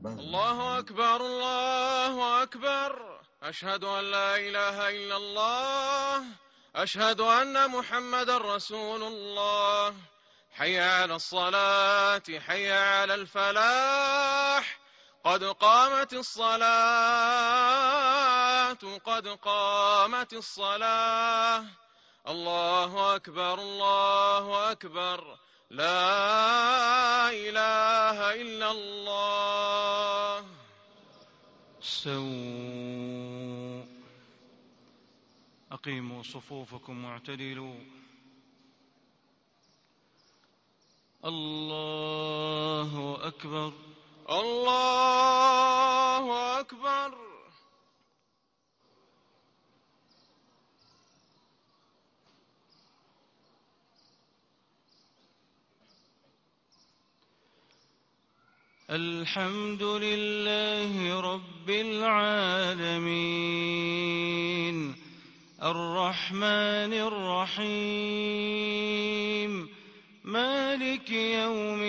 الله أكبر الله أكبر، أشهد أن لا إله إلا الله، أشهد أن محمدا رسول الله. حي على الصلاة، حي على الفلاح، قد قامت الصلاة، قد قامت الصلاة. الله أكبر الله أكبر، لا إله إلا الله. استووا، أقيموا صفوفكم واعتدلوا. الله أكبر الله أكبر. الحمد لله رب العالمين، الرحمن الرحيم، مالك يوم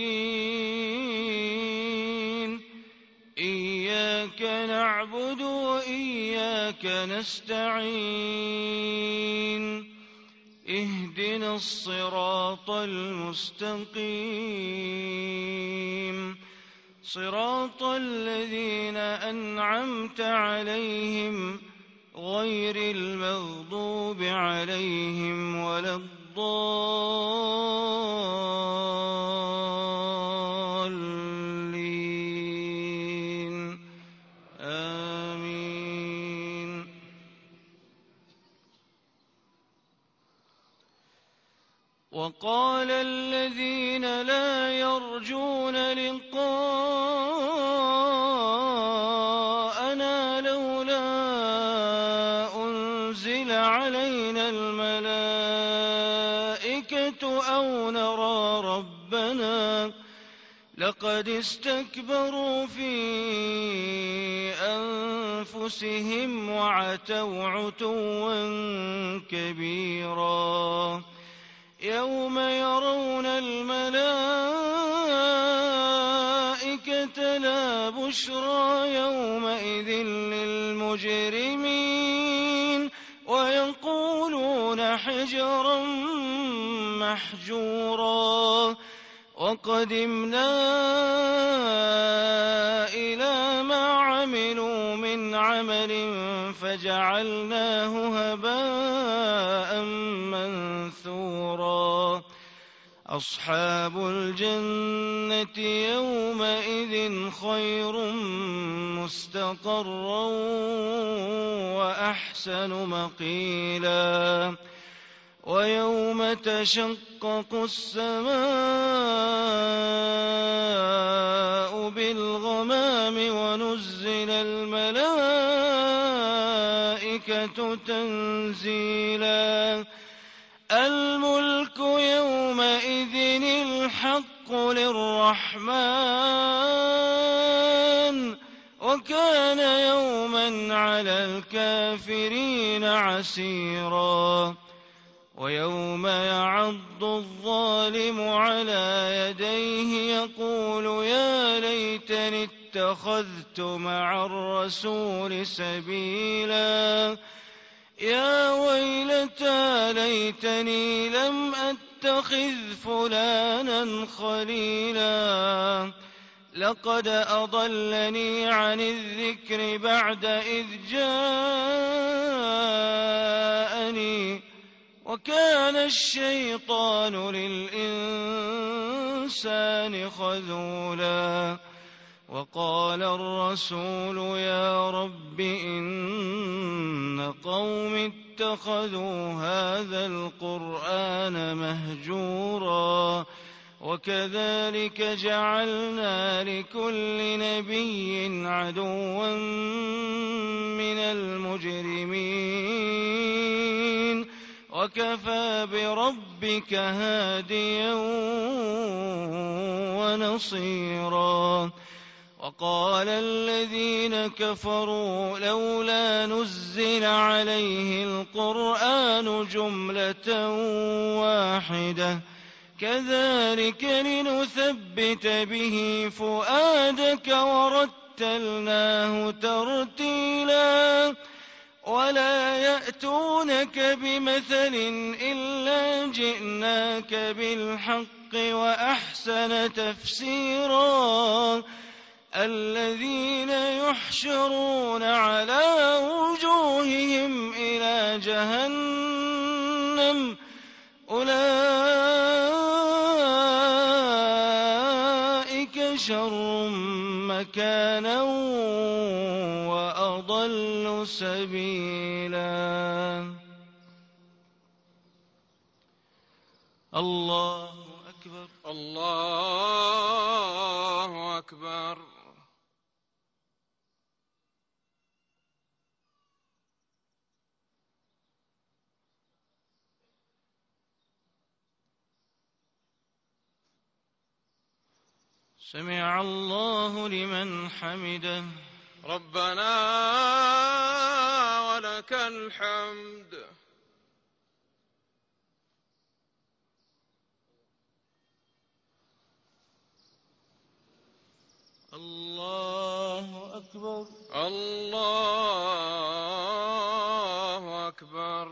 الدين. إياك نعبد وإياك نستعين، اهدنا الصراط المستقيم، صراط الذين أنعمت عليهم غير المغضوب عليهم ولا الضالين. آمين. وقال الذين لا يرجون لقاءنا لولا أنزل علينا الملائكة أو نرى ربنا، لقد استكبروا في أنفسهم وعتوا عتوا كبيرا. يوم يرون الملائكة لا بشرى يومئذ للمجرمين، ويقولون حجرا محجورا. وقدمنا إلى ما عملوا من عمل فجعلناه هباء منثورا. أصحاب الجنة يومئذ خير مستقرا وأحسن مقيلا. ويوم تشقق السماء بالغمام ونزل الملائكة تنزيلا. الملك يومئذ الحق للرحمن، وكان يوما على الكافرين عسيرا. ويوم يعض الظالم على يديه يقول يا ليتني اتخذت مع الرسول سبيلا. يا ويلتى ليتني لم أتخذ فلانا خليلا، لقد أضلني عن الذكر بعد إذ جاءني، وكان الشيطان للإنسان خذولا. وقال الرسول يا رب إن قوم اتخذوا هذا القرآن مهجورا، وكذلك جعلنا لكل نبي عدوا من المجرمين، وكفى بربك هاديا ونصيرا. وقال الذين كفروا لولا نزل عليه القرآن جملة واحدة، كذلك لنثبت به فؤادك ورتلناه ترتيلا ولا يأتونك بمثل إلا جئناك بالحق وأحسن تفسيرا الذين يحشرون على وجوههم إلى جهنم أولئك شر مكانا وأضل سبيلا. الله أكبر. الله أكبر. سمع الله لمن حمده. ربنا ولك الحمد. الله أكبر. الله أكبر.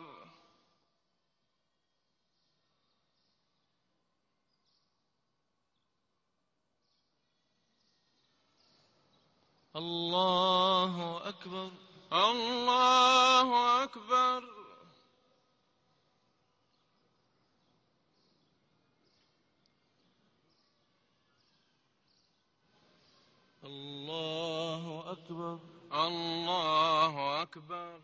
الله أكبر. الله أكبر. الله أكبر. الله أكبر.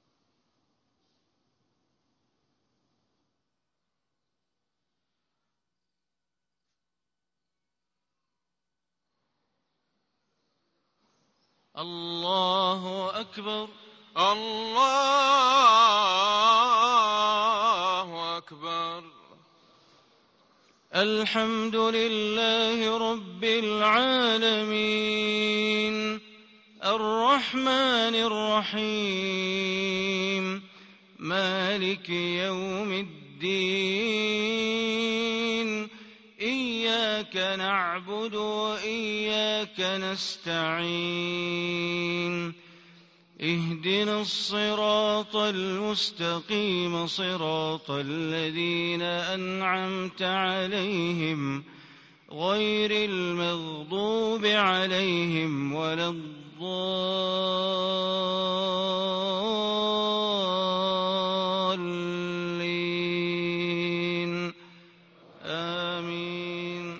الله أكبر. الله أكبر. الحمد لله رب العالمين الرحمن الرحيم مالك يوم الدين إياك نعبد وإياك نستعين اهدنا الصراط المستقيم صراط الذين أنعمت عليهم غير المغضوب عليهم ولا الضالين آمين.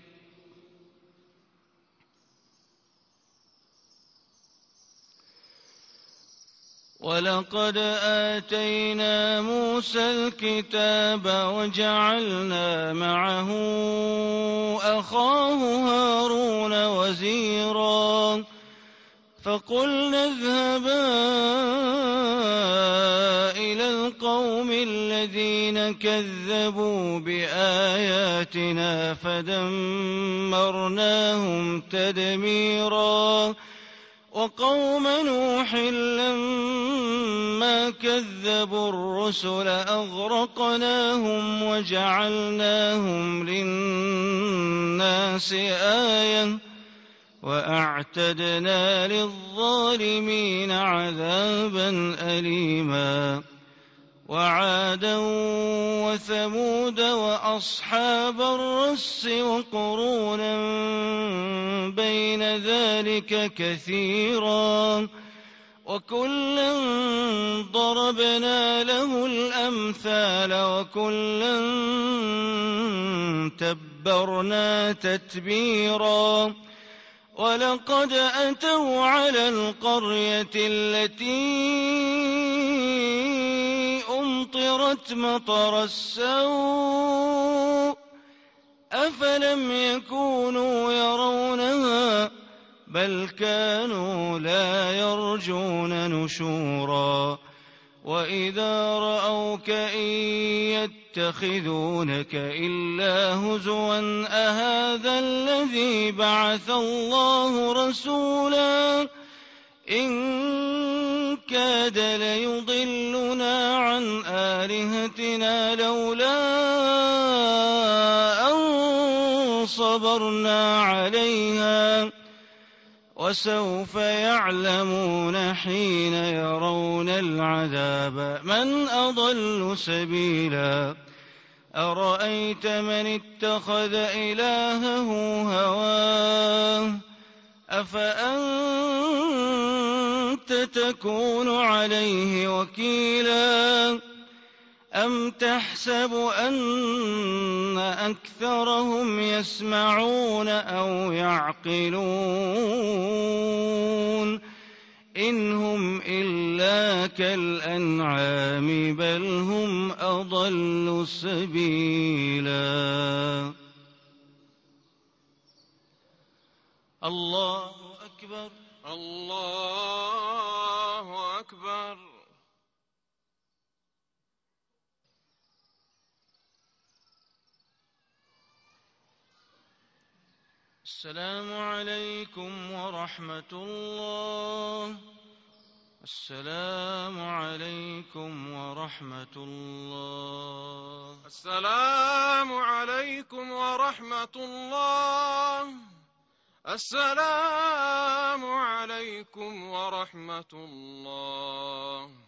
ولقد آتينا موسى الكتاب وجعلنا معه أخاه هارون وزيرا فقلنا اذهبا إلى القوم الذين كذبوا بآياتنا فدمرناهم تدميرا وقوم نوح لما كذبوا الرسل أغرقناهم وجعلناهم للناس آية وأعتدنا للظالمين عذابا أليما وعادا وثمود وأصحاب الرس وقرونا بين ذلك كثيرا وكلا ضربنا له الأمثال وكلا تبرنا تتبيرا ولقد أتوا على القرية التي أمطرت مطر السوء أفلم يكونوا يرونها بل كانوا لا يرجون نشورا وإذا رأوك إن يتخذونك إلا هزوا أهذا الذي بعث الله رسولا إن كاد ليضلنا عن آلهتنا لولا أمطرنا عليها وسوف يعلمون حين يرون العذاب من أضل سبيلا أرأيت من اتخذ إلهه هواه أفأنت تكون عليه وكيلا أم تحسب أن أكثرهم يسمعون أو يعقلون إن هم إلا كالأنعام بل هم أضل سبيلا الله أكبر الله أكبر. السلام عليكم ورحمة الله. السلام عليكم ورحمة الله. السلام عليكم ورحمة الله. السلام عليكم ورحمة الله.